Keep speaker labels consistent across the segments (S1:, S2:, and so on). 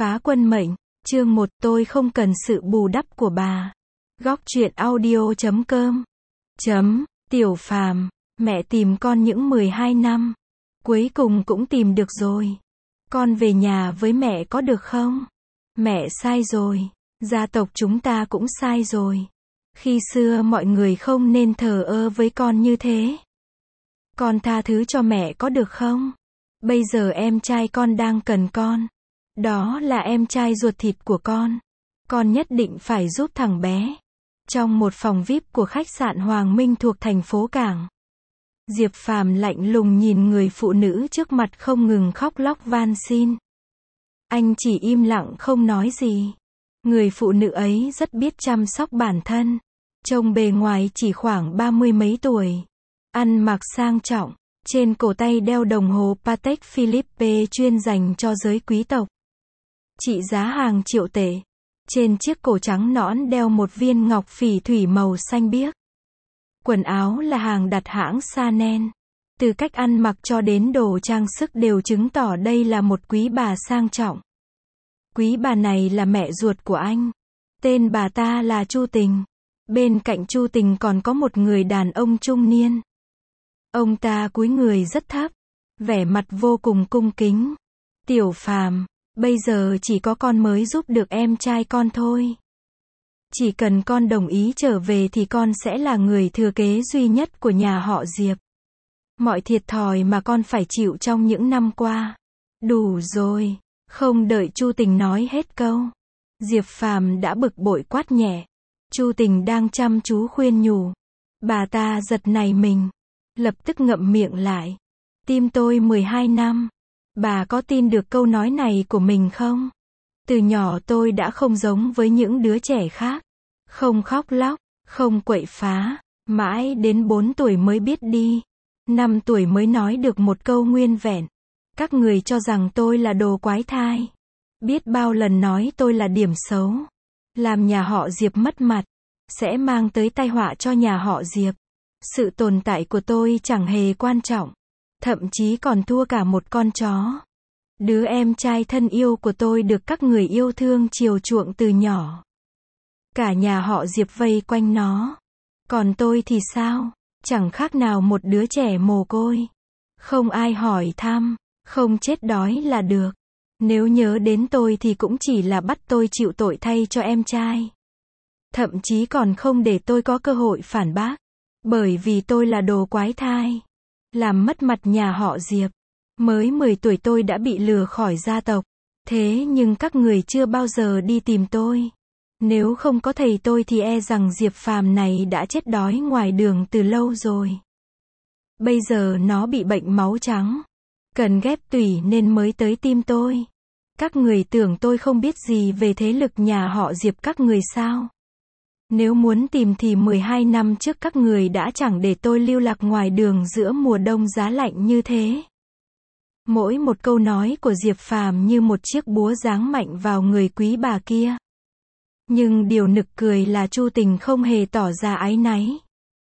S1: Phá quân mệnh, chương 1, tôi không cần sự bù đắp của bà. Góc truyện audio.com. Tiểu Phàm, mẹ tìm con những 12 năm. Cuối cùng cũng tìm được rồi. Con về nhà với mẹ có được không? Mẹ sai rồi. Gia tộc chúng ta cũng sai rồi. Khi xưa mọi người không nên thờ ơ với con như thế. Con tha thứ cho mẹ có được không? Bây giờ em trai con đang cần con. Đó là em trai ruột thịt của con. Con nhất định phải giúp thằng bé. Trong một phòng VIP của khách sạn Hoàng Minh thuộc thành phố Cảng, Diệp Phàm lạnh lùng nhìn người phụ nữ trước mặt không ngừng khóc lóc van xin. Anh chỉ im lặng không nói gì. Người phụ nữ ấy rất biết chăm sóc bản thân. Trông bề ngoài chỉ khoảng 30 mấy tuổi. Ăn mặc sang trọng. Trên cổ tay đeo đồng hồ Patek Philippe chuyên dành cho giới quý tộc. Trị giá hàng triệu tệ. Trên chiếc cổ trắng nõn đeo một viên ngọc phỉ thủy màu xanh biếc. Quần áo là hàng đặt hãng Chanel. Từ cách ăn mặc cho đến đồ trang sức đều chứng tỏ đây là một quý bà sang trọng. Quý bà này là mẹ ruột của anh. Tên bà ta là Chu Tình. Bên cạnh Chu Tình còn có một người đàn ông trung niên. Ông ta cúi người rất thấp, vẻ mặt vô cùng cung kính. Tiểu Phàm, bây giờ chỉ có con mới giúp được em trai con thôi. Chỉ cần con đồng ý trở về thì con sẽ là người thừa kế duy nhất của nhà họ Diệp. Mọi thiệt thòi mà con phải chịu trong những năm qua. Đủ rồi. Không đợi Chu Tình nói hết câu, Diệp Phàm đã bực bội quát nhẹ. Chu Tình đang chăm chú khuyên nhủ. Bà ta giật nảy mình, lập tức ngậm miệng lại. Tim tôi 12 năm. Bà có tin được câu nói này của mình không? Từ nhỏ tôi đã không giống với những đứa trẻ khác. Không khóc lóc, không quậy phá. Mãi đến 4 tuổi mới biết đi. 5 tuổi mới nói được một câu nguyên vẹn. Các người cho rằng tôi là đồ quái thai. Biết bao lần nói tôi là điểm xấu. Làm nhà họ Diệp mất mặt. Sẽ mang tới tai họa cho nhà họ Diệp. Sự tồn tại của tôi chẳng hề quan trọng. Thậm chí còn thua cả một con chó. Đứa em trai thân yêu của tôi được các người yêu thương chiều chuộng từ nhỏ. Cả nhà họ Diệp vây quanh nó. Còn tôi thì sao? Chẳng khác nào một đứa trẻ mồ côi. Không ai hỏi thăm, không chết đói là được. Nếu nhớ đến tôi thì cũng chỉ là bắt tôi chịu tội thay cho em trai. Thậm chí còn không để tôi có cơ hội phản bác. Bởi vì tôi là đồ quái thai. Làm mất mặt nhà họ Diệp. Mới 10 tuổi tôi đã bị lừa khỏi gia tộc. Thế nhưng các người chưa bao giờ đi tìm tôi. Nếu không có thầy tôi thì e rằng Diệp Phàm này đã chết đói ngoài đường từ lâu rồi. Bây giờ nó bị bệnh máu trắng. Cần ghép tủy nên mới tới tim tôi. Các người tưởng tôi không biết gì về thế lực nhà họ Diệp các người sao? Nếu muốn tìm thì 12 năm trước các người đã chẳng để tôi lưu lạc ngoài đường giữa mùa đông giá lạnh như thế. Mỗi một câu nói của Diệp Phàm như một chiếc búa giáng mạnh vào người quý bà kia. Nhưng điều nực cười là Chu Tình không hề tỏ ra áy náy.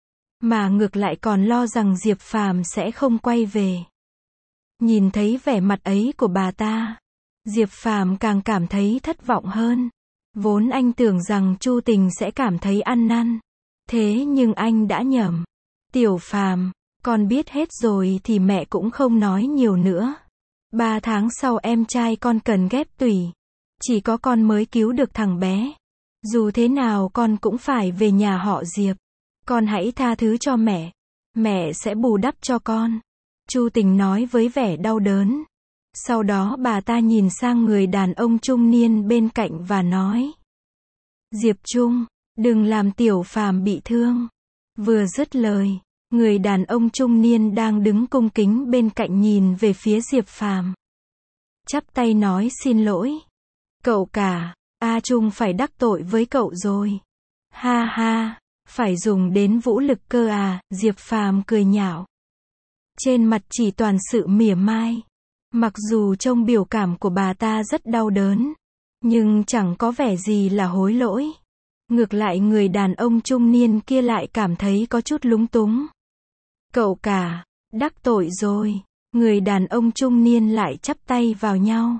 S1: Mà ngược lại còn lo rằng Diệp Phàm sẽ không quay về. Nhìn thấy vẻ mặt ấy của bà ta, Diệp Phàm càng cảm thấy thất vọng hơn. Vốn anh tưởng rằng Chu Tình sẽ cảm thấy ăn năn. Thế nhưng anh đã nhầm. Tiểu Phàm, con biết hết rồi thì mẹ cũng không nói nhiều nữa. 3 tháng sau em trai con cần ghép tủy. Chỉ có con mới cứu được thằng bé. Dù thế nào con cũng phải về nhà họ Diệp. Con hãy tha thứ cho mẹ. Mẹ sẽ bù đắp cho con. Chu Tình nói với vẻ đau đớn. Sau đó bà ta nhìn sang người đàn ông trung niên bên cạnh và nói. Diệp Trung, đừng làm Tiểu Phàm bị thương. Vừa dứt lời, người đàn ông trung niên đang đứng cung kính bên cạnh nhìn về phía Diệp Phàm. Chắp tay nói xin lỗi. Cậu cả, A Trung phải đắc tội với cậu rồi. Ha ha, phải dùng đến vũ lực cơ à, Diệp Phàm cười nhạo. Trên mặt chỉ toàn sự mỉa mai. Mặc dù trông biểu cảm của bà ta rất đau đớn, nhưng chẳng có vẻ gì là hối lỗi. Ngược lại người đàn ông trung niên kia lại cảm thấy có chút lúng túng. Cậu cả, đắc tội rồi. Người đàn ông trung niên lại chắp tay vào nhau.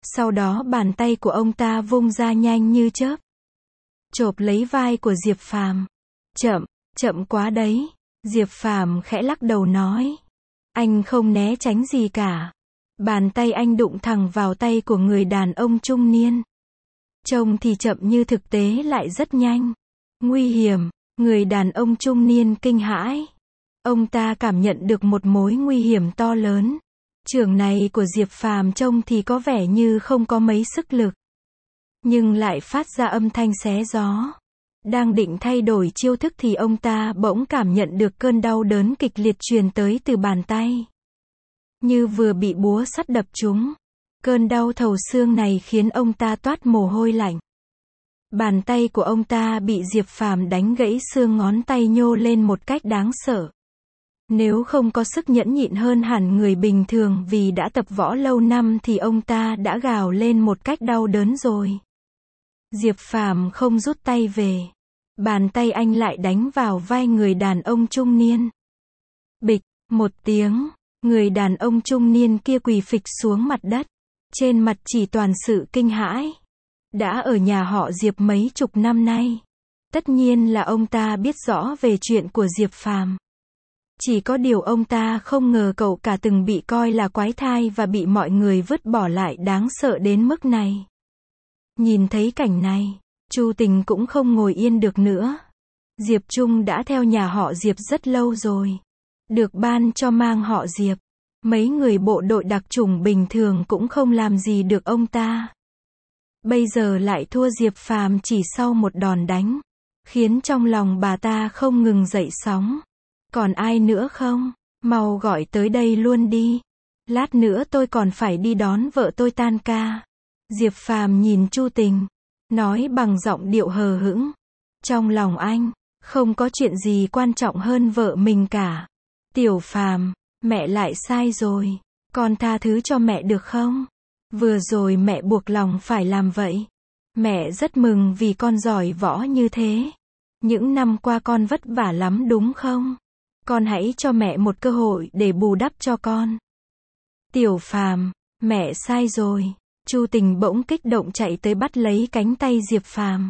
S1: Sau đó bàn tay của ông ta vung ra nhanh như chớp, chộp lấy vai của Diệp Phàm. Chậm, chậm quá đấy. Diệp Phàm khẽ lắc đầu nói. Anh không né tránh gì cả. Bàn tay anh đụng thẳng vào tay của người đàn ông trung niên. Trông thì chậm nhưng thực tế lại rất nhanh. Nguy hiểm, người đàn ông trung niên kinh hãi. Ông ta cảm nhận được một mối nguy hiểm to lớn. Chưởng này của Diệp Phàm trông thì có vẻ như không có mấy sức lực, nhưng lại phát ra âm thanh xé gió. Đang định thay đổi chiêu thức thì ông ta bỗng cảm nhận được cơn đau đớn kịch liệt truyền tới từ bàn tay. Như vừa bị búa sắt đập trúng. Cơn đau thấu xương này khiến ông ta toát mồ hôi lạnh. Bàn tay của ông ta bị Diệp Phàm đánh gãy xương ngón tay nhô lên một cách đáng sợ. Nếu không có sức nhẫn nhịn hơn hẳn người bình thường vì đã tập võ lâu năm thì ông ta đã gào lên một cách đau đớn rồi. Diệp Phàm không rút tay về. Bàn tay anh lại đánh vào vai người đàn ông trung niên. Bịch, một tiếng, người đàn ông trung niên kia quỳ phịch xuống mặt đất. Trên mặt chỉ toàn sự kinh hãi. Đã ở nhà họ Diệp mấy chục năm nay. Tất nhiên là ông ta biết rõ về chuyện của Diệp Phàm. Chỉ có điều ông ta không ngờ cậu cả từng bị coi là quái thai và bị mọi người vứt bỏ lại đáng sợ đến mức này. Nhìn thấy cảnh này, Chu Tình cũng không ngồi yên được nữa. Diệp Trung đã theo nhà họ Diệp rất lâu rồi. Được ban cho mang họ Diệp. Mấy người bộ đội đặc chủng bình thường cũng không làm gì được ông ta. Bây giờ lại thua Diệp Phàm chỉ sau một đòn đánh. Khiến trong lòng bà ta không ngừng dậy sóng. Còn ai nữa không? Mau gọi tới đây luôn đi. Lát nữa tôi còn phải đi đón vợ tôi tan ca. Diệp Phàm nhìn Chu Tình, nói bằng giọng điệu hờ hững. Trong lòng anh, không có chuyện gì quan trọng hơn vợ mình cả. Tiểu Phàm, mẹ lại sai rồi. Con tha thứ cho mẹ được không? Vừa rồi mẹ buộc lòng phải làm vậy. Mẹ rất mừng vì con giỏi võ như thế. Những năm qua con vất vả lắm đúng không? Con hãy cho mẹ một cơ hội để bù đắp cho con. Tiểu Phàm, mẹ sai rồi. Chu Tình bỗng kích động chạy tới bắt lấy cánh tay Diệp Phàm.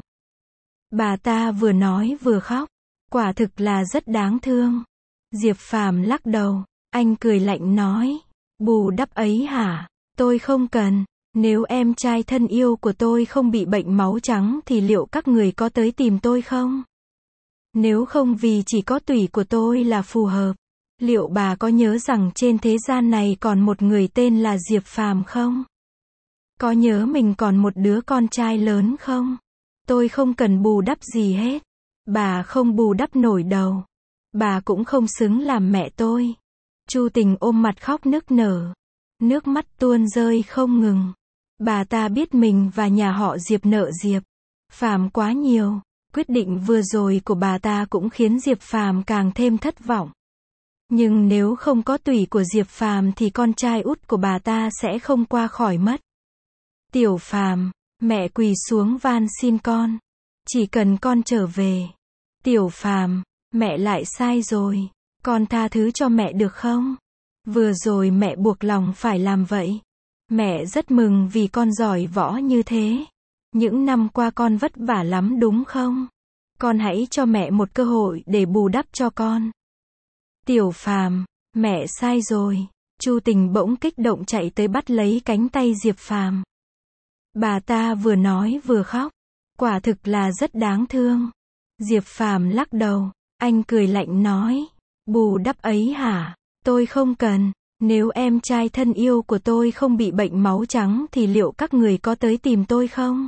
S1: Bà ta vừa nói vừa khóc. Quả thực là rất đáng thương. Diệp Phàm lắc đầu. Anh cười lạnh nói. Bù đắp ấy hả? Tôi không cần. Nếu em trai thân yêu của tôi không bị bệnh máu trắng thì liệu các người có tới tìm tôi không? Nếu không vì chỉ có tủy của tôi là phù hợp. Liệu bà có nhớ rằng trên thế gian này còn một người tên là Diệp Phàm không? Có nhớ mình còn một đứa con trai lớn không? Tôi không cần bù đắp gì hết. Bà không bù đắp nổi đâu. Bà cũng không xứng làm mẹ tôi. Chu Tình ôm mặt khóc nức nở. Nước mắt tuôn rơi không ngừng. Bà ta biết mình và nhà họ Diệp nợ Diệp Phàm quá nhiều. Quyết định vừa rồi của bà ta cũng khiến Diệp Phàm càng thêm thất vọng. Nhưng nếu không có tủy của Diệp Phàm thì con trai út của bà ta sẽ không qua khỏi mất. Tiểu Phàm, mẹ quỳ xuống van xin con. Chỉ cần con trở về. Tiểu Phàm, mẹ lại sai rồi. Con tha thứ cho mẹ được không? Vừa rồi mẹ buộc lòng phải làm vậy. Mẹ rất mừng vì con giỏi võ như thế. Những năm qua con vất vả lắm đúng không? Con hãy cho mẹ một cơ hội để bù đắp cho con. Tiểu Phàm, mẹ sai rồi. Chu Tình bỗng kích động chạy tới bắt lấy cánh tay Diệp Phàm. Bà ta vừa nói vừa khóc. Quả thực là rất đáng thương. Diệp Phàm lắc đầu. Anh cười lạnh nói. Bù đắp ấy hả? Tôi không cần. Nếu em trai thân yêu của tôi không bị bệnh máu trắng thì liệu các người có tới tìm tôi không?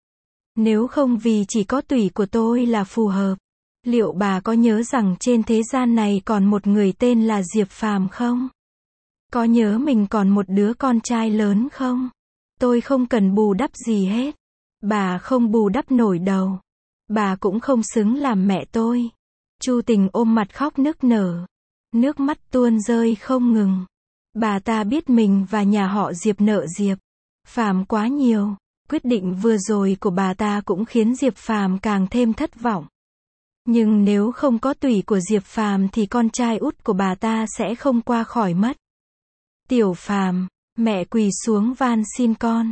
S1: Nếu không vì chỉ có tủy của tôi là phù hợp. Liệu bà có nhớ rằng trên thế gian này còn một người tên là Diệp Phàm không? Có nhớ mình còn một đứa con trai lớn không? Tôi không cần bù đắp gì hết. Bà không bù đắp nổi đâu. Bà cũng không xứng làm mẹ tôi. Chu Tình ôm mặt khóc nức nở. Nước mắt tuôn rơi không ngừng. Bà ta biết mình và nhà họ Diệp nợ Diệp Phàm quá nhiều. Quyết định vừa rồi của bà ta cũng khiến Diệp Phàm càng thêm thất vọng. Nhưng nếu không có tủy của Diệp Phàm thì con trai út của bà ta sẽ không qua khỏi mất. Tiểu Phàm, mẹ quỳ xuống van xin con.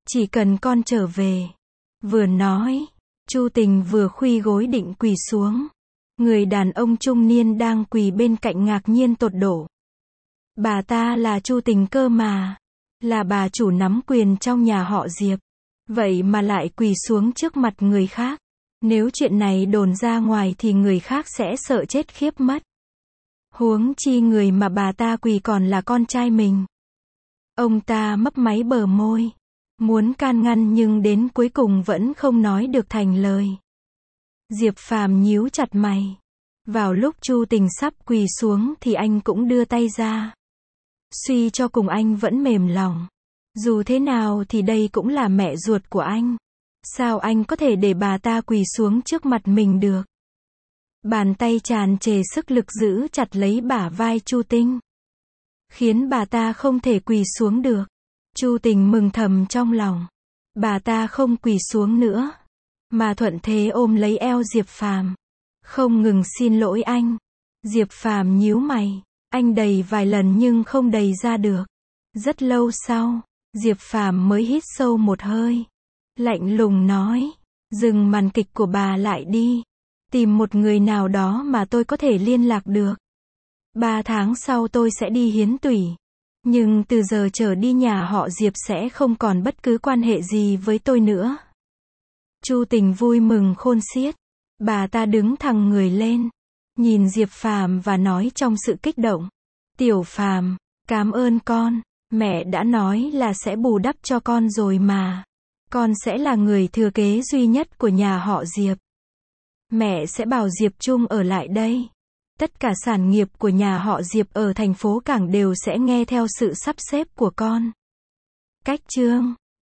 S1: Chỉ cần con trở về. Vừa nói, Chu Tình vừa khuy gối định quỳ xuống. Người đàn ông trung niên đang quỳ bên cạnh ngạc nhiên tột độ. Bà ta là Chu Tình cơ mà. Là bà chủ nắm quyền trong nhà họ Diệp. Vậy mà lại quỳ xuống trước mặt người khác. Nếu chuyện này đồn ra ngoài thì người khác sẽ sợ chết khiếp mất. Huống chi người mà bà ta quỳ còn là con trai mình. Ông ta mấp máy bờ môi. Muốn can ngăn nhưng đến cuối cùng vẫn không nói được thành lời. Diệp Phàm nhíu chặt mày. Vào lúc Chu Tình sắp quỳ xuống thì anh cũng đưa tay ra. Suy cho cùng anh vẫn mềm lòng. Dù thế nào thì đây cũng là mẹ ruột của anh. Sao anh có thể để bà ta quỳ xuống trước mặt mình được? Bàn tay tràn trề sức lực giữ chặt lấy bả vai Chu Tình. Khiến bà ta không thể quỳ xuống được. Chu Tình mừng thầm trong lòng. Bà ta không quỳ xuống nữa. Mà thuận thế ôm lấy eo Diệp Phàm. Không ngừng xin lỗi anh. Diệp Phàm nhíu mày. Anh đầy vài lần nhưng không đầy ra được. Rất lâu sau, Diệp Phàm mới hít sâu một hơi. Lạnh lùng nói. Dừng màn kịch của bà lại đi. Tìm một người nào đó mà tôi có thể liên lạc được. 3 tháng sau tôi sẽ đi hiến tủy. Nhưng từ giờ trở đi nhà họ Diệp sẽ không còn bất cứ quan hệ gì với tôi nữa. Chu Tình vui mừng khôn xiết. Bà ta đứng thẳng người lên. Nhìn Diệp Phàm và nói trong sự kích động. Tiểu Phàm, cảm ơn con. Mẹ đã nói là sẽ bù đắp cho con rồi mà. Con sẽ là người thừa kế duy nhất của nhà họ Diệp. Mẹ sẽ bảo Diệp Trung ở lại đây. Tất cả sản nghiệp của nhà họ Diệp ở thành phố Cảng đều sẽ nghe theo sự sắp xếp của con. Cách chương